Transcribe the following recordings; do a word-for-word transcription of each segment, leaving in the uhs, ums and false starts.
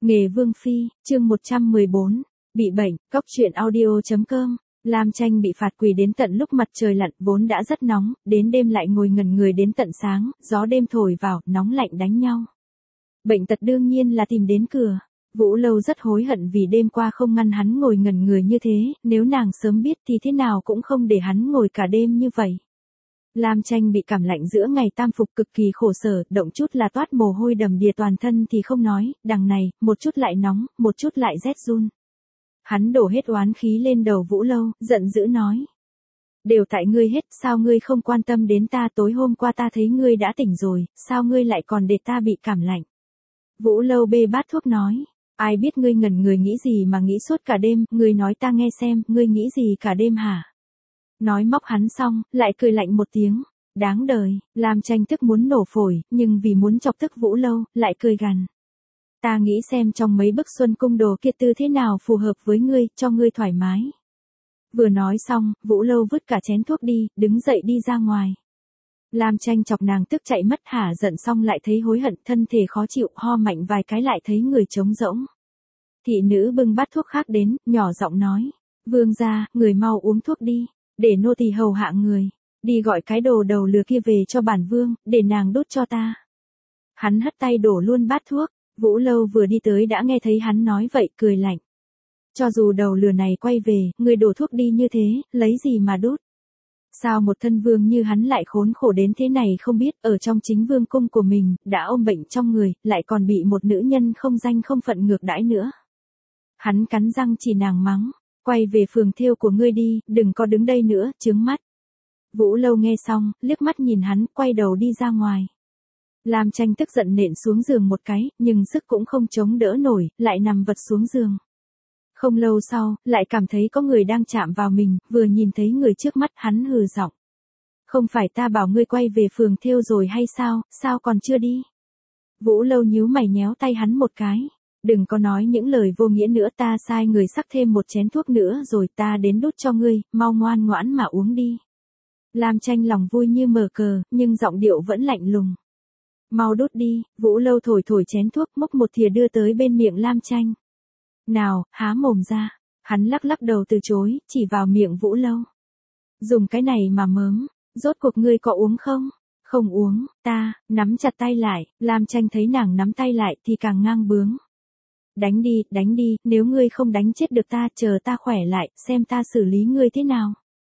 Nghề Vương Phi, chương một trăm mười bốn, bị bệnh, cóc truyện audio chấm com. Lam Tranh bị phạt quỳ đến tận lúc mặt trời lặn, vốn đã rất nóng, đến đêm lại ngồi ngẩn người đến tận sáng, gió đêm thổi vào, nóng lạnh đánh nhau. Bệnh tật đương nhiên là tìm đến cửa. Vũ Lâu rất hối hận vì đêm qua không ngăn hắn ngồi ngẩn người như thế, nếu nàng sớm biết thì thế nào cũng không để hắn ngồi cả đêm như vậy. Lam Tranh bị cảm lạnh giữa ngày tam phục cực kỳ khổ sở, động chút là toát mồ hôi đầm đìa toàn thân thì không nói, đằng này, một chút lại nóng, một chút lại rét run. Hắn đổ hết oán khí lên đầu Vũ Lâu, giận dữ nói. Đều tại ngươi hết, sao ngươi không quan tâm đến ta, tối hôm qua ta thấy ngươi đã tỉnh rồi, sao ngươi lại còn để ta bị cảm lạnh. Vũ Lâu bê bát thuốc nói. Ai biết ngươi ngẩn người nghĩ gì mà nghĩ suốt cả đêm, ngươi nói ta nghe xem, ngươi nghĩ gì cả đêm hả? Nói móc hắn xong, lại cười lạnh một tiếng. Đáng đời, Lam Tranh tức muốn nổ phổi, nhưng vì muốn chọc tức Vũ Lâu, lại cười gằn. Ta nghĩ xem trong mấy bức xuân cung đồ kia tư thế nào phù hợp với ngươi, cho ngươi thoải mái. Vừa nói xong, Vũ Lâu vứt cả chén thuốc đi, đứng dậy đi ra ngoài. Lam Tranh chọc nàng tức chạy mất hả, giận xong lại thấy hối hận, thân thể khó chịu, ho mạnh vài cái lại thấy người trống rỗng. Thị nữ bưng bát thuốc khác đến, nhỏ giọng nói. Vương gia, người mau uống thuốc đi, để nô tỳ hầu hạ người. Đi gọi cái đồ đầu lừa kia về cho bản vương, để nàng đốt cho ta. Hắn hất tay đổ luôn bát thuốc. Vũ Lâu vừa đi tới đã nghe thấy hắn nói vậy, cười lạnh. Cho dù đầu lừa này quay về, người đổ thuốc đi như thế, lấy gì mà đốt? Sao một thân vương như hắn lại khốn khổ đến thế này không biết, ở trong chính vương cung của mình, đã ôm bệnh trong người, lại còn bị một nữ nhân không danh không phận ngược đãi nữa. Hắn cắn răng chỉ nàng mắng, quay về phường thêu của ngươi đi, đừng có đứng đây nữa, chướng mắt. Vũ Lâu nghe xong, liếc mắt nhìn hắn, quay đầu đi ra ngoài. Lam Tranh tức giận nện xuống giường một cái, nhưng sức cũng không chống đỡ nổi, lại nằm vật xuống giường. Không lâu sau, lại cảm thấy có người đang chạm vào mình, vừa nhìn thấy người trước mắt hắn hừ giọng. Không phải ta bảo ngươi quay về phường thêu rồi hay sao, sao còn chưa đi? Vũ Lâu nhíu mày nhéo tay hắn một cái. Đừng có nói những lời vô nghĩa nữa, ta sai người sắc thêm một chén thuốc nữa rồi ta đến đút cho ngươi, mau ngoan ngoãn mà uống đi. Lam Tranh lòng vui như mở cờ, nhưng giọng điệu vẫn lạnh lùng. Mau đút đi, Vũ Lâu thổi thổi chén thuốc, múc một thìa đưa tới bên miệng Lam Tranh. Nào, há mồm ra. Hắn lắc lắc đầu từ chối, chỉ vào miệng Vũ Lâu. Dùng cái này mà mớm, rốt cuộc ngươi có uống không? Không uống, ta, nắm chặt tay lại, Lam Tranh thấy nàng nắm tay lại thì càng ngang bướng. Đánh đi, đánh đi, nếu ngươi không đánh chết được ta, chờ ta khỏe lại, xem ta xử lý ngươi thế nào.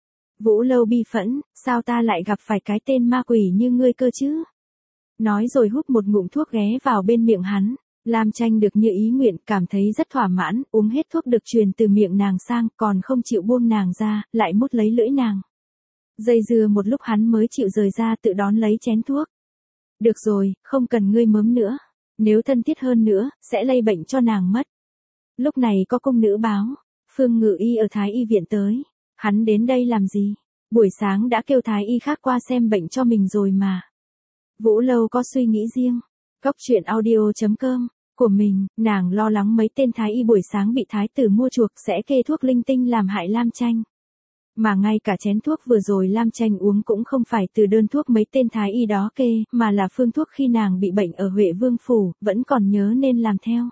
Vũ Lâu bi phẫn, sao ta lại gặp phải cái tên ma quỷ như ngươi cơ chứ? Nói rồi hút một ngụm thuốc ghé vào bên miệng hắn. Lam Tranh được như ý nguyện, cảm thấy rất thỏa mãn, uống hết thuốc được truyền từ miệng nàng sang, còn không chịu buông nàng ra, lại mút lấy lưỡi nàng. Dây dưa một lúc hắn mới chịu rời ra tự đón lấy chén thuốc. Được rồi, không cần ngươi mớm nữa. Nếu thân thiết hơn nữa, sẽ lây bệnh cho nàng mất. Lúc này có cung nữ báo, Phương Ngự Y ở Thái Y viện tới. Hắn đến đây làm gì? Buổi sáng đã kêu Thái Y khác qua xem bệnh cho mình rồi mà. Vũ Lâu có suy nghĩ riêng. Cóc truyện audio chấm com của mình, nàng lo lắng mấy tên Thái Y buổi sáng bị Thái tử mua chuộc sẽ kê thuốc linh tinh làm hại Lam Tranh. Mà ngay cả chén thuốc vừa rồi Lam Tranh uống cũng không phải từ đơn thuốc mấy tên Thái Y đó kê, mà là phương thuốc khi nàng bị bệnh ở Huệ Vương Phủ, vẫn còn nhớ nên làm theo.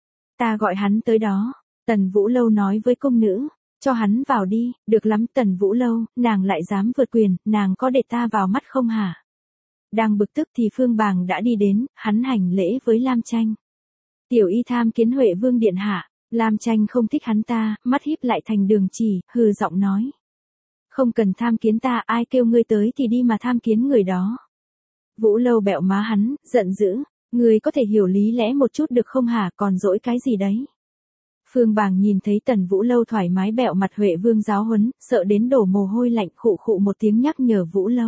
Ta gọi hắn tới đó, Tần Vũ Lâu nói với cung nữ, cho hắn vào đi, được lắm Tần Vũ Lâu, nàng lại dám vượt quyền, nàng có để ta vào mắt không hả? Đang bực tức thì Phương Bàng đã đi đến, hắn hành lễ với Lam Tranh. Tiểu y tham kiến Huệ Vương điện hạ. Lam Tranh không thích hắn ta, mắt híp lại thành đường chỉ, hừ giọng nói. Không cần tham kiến ta, ai kêu ngươi tới thì đi mà tham kiến người đó. Vũ Lâu bẹo má hắn, giận dữ, ngươi có thể hiểu lý lẽ một chút được không hả, còn dỗi cái gì đấy. Phương Bàng nhìn thấy Tần Vũ Lâu thoải mái bẹo mặt Huệ Vương giáo huấn, sợ đến đổ mồ hôi lạnh, khụ khụ một tiếng nhắc nhở Vũ Lâu.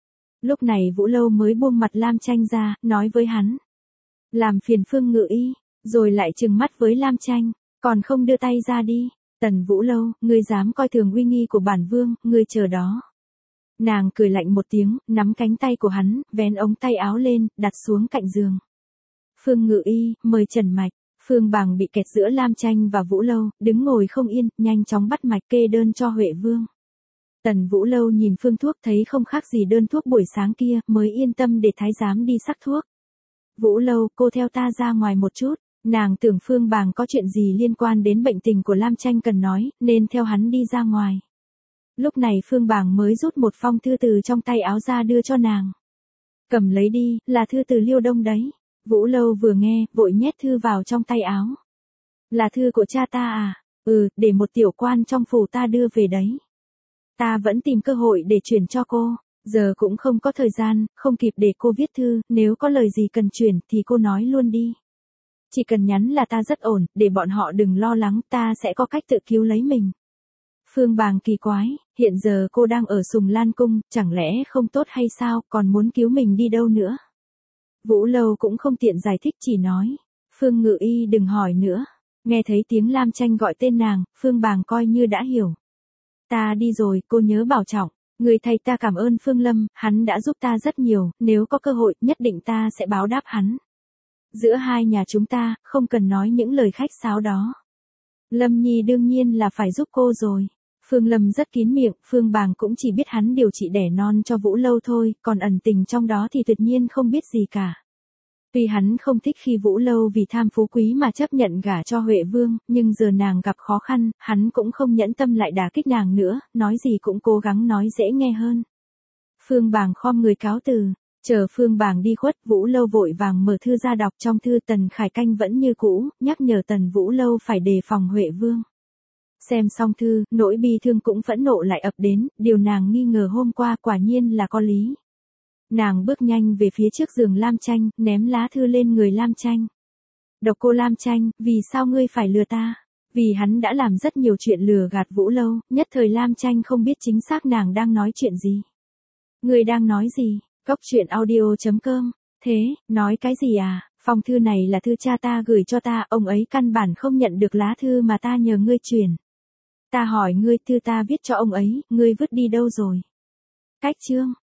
Lúc này Vũ Lâu mới buông mặt Lam Tranh ra, nói với hắn. Làm phiền Phương Ngự Y, rồi lại trừng mắt với Lam Tranh, còn không đưa tay ra đi. Tần Vũ Lâu, ngươi dám coi thường uy nghi của bản vương, ngươi chờ đó. Nàng cười lạnh một tiếng, nắm cánh tay của hắn, vén ống tay áo lên, đặt xuống cạnh giường. Phương Ngự Y, mời trần mạch. Phương Bàng bị kẹt giữa Lam Tranh và Vũ Lâu, đứng ngồi không yên, nhanh chóng bắt mạch kê đơn cho Huệ Vương. Tần Vũ Lâu nhìn phương thuốc thấy không khác gì đơn thuốc buổi sáng kia, mới yên tâm để thái giám đi sắc thuốc. Vũ Lâu, cô theo ta ra ngoài một chút. Nàng tưởng Phương Bàng có chuyện gì liên quan đến bệnh tình của Lam Tranh cần nói, nên theo hắn đi ra ngoài. Lúc này Phương Bàng mới rút một phong thư từ trong tay áo ra đưa cho nàng. Cầm lấy đi, là thư từ Liêu Đông đấy. Vũ Lâu vừa nghe, vội nhét thư vào trong tay áo. Là thư của cha ta à? Ừ, để một tiểu quan trong phủ ta đưa về đấy. Ta vẫn tìm cơ hội để chuyển cho cô. Giờ cũng không có thời gian, không kịp để cô viết thư, nếu có lời gì cần chuyển thì cô nói luôn đi. Chỉ cần nhắn là ta rất ổn, để bọn họ đừng lo lắng, ta sẽ có cách tự cứu lấy mình. Phương Bàng kỳ quái, hiện giờ cô đang ở Sùng Lan Cung, chẳng lẽ không tốt hay sao, còn muốn cứu mình đi đâu nữa? Vũ Lâu cũng không tiện giải thích, chỉ nói, Phương Ngự Y đừng hỏi nữa. Nghe thấy tiếng Lam Tranh gọi tên nàng, Phương Bàng coi như đã hiểu. Ta đi rồi, cô nhớ bảo trọng. Người thầy ta cảm ơn Phương Lâm, hắn đã giúp ta rất nhiều, nếu có cơ hội, nhất định ta sẽ báo đáp hắn. Giữa hai nhà chúng ta, không cần nói những lời khách sáo đó. Lâm Nhi đương nhiên là phải giúp cô rồi. Phương Lâm rất kín miệng, Phương Bàng cũng chỉ biết hắn điều trị đẻ non cho Vũ Lâu thôi, còn ẩn tình trong đó thì tuyệt nhiên không biết gì cả. Tuy hắn không thích khi Vũ Lâu vì tham phú quý mà chấp nhận gả cho Huệ Vương, nhưng giờ nàng gặp khó khăn, hắn cũng không nhẫn tâm lại đả kích nàng nữa, nói gì cũng cố gắng nói dễ nghe hơn. Phương Bàng khom người cáo từ, chờ Phương Bàng đi khuất, Vũ Lâu vội vàng mở thư ra đọc, trong thư Tần Khải Canh vẫn như cũ, nhắc nhở Tần Vũ Lâu phải đề phòng Huệ Vương. Xem xong thư, nỗi bi thương cũng phẫn nộ lại ập đến, điều nàng nghi ngờ hôm qua quả nhiên là có lý. Nàng bước nhanh về phía trước giường Lam Tranh, ném lá thư lên người Lam Tranh. Độc cô Lam Tranh, vì sao ngươi phải lừa ta? Vì hắn đã làm rất nhiều chuyện lừa gạt Vũ Lâu, nhất thời Lam Tranh không biết chính xác nàng đang nói chuyện gì. Ngươi đang nói gì? Cốc truyện audio chấm com. Thế, nói cái gì à? Phong thư này là thư cha ta gửi cho ta, ông ấy căn bản không nhận được lá thư mà ta nhờ ngươi truyền. Ta hỏi ngươi, thư ta viết cho ông ấy, ngươi vứt đi đâu rồi? Cách chương.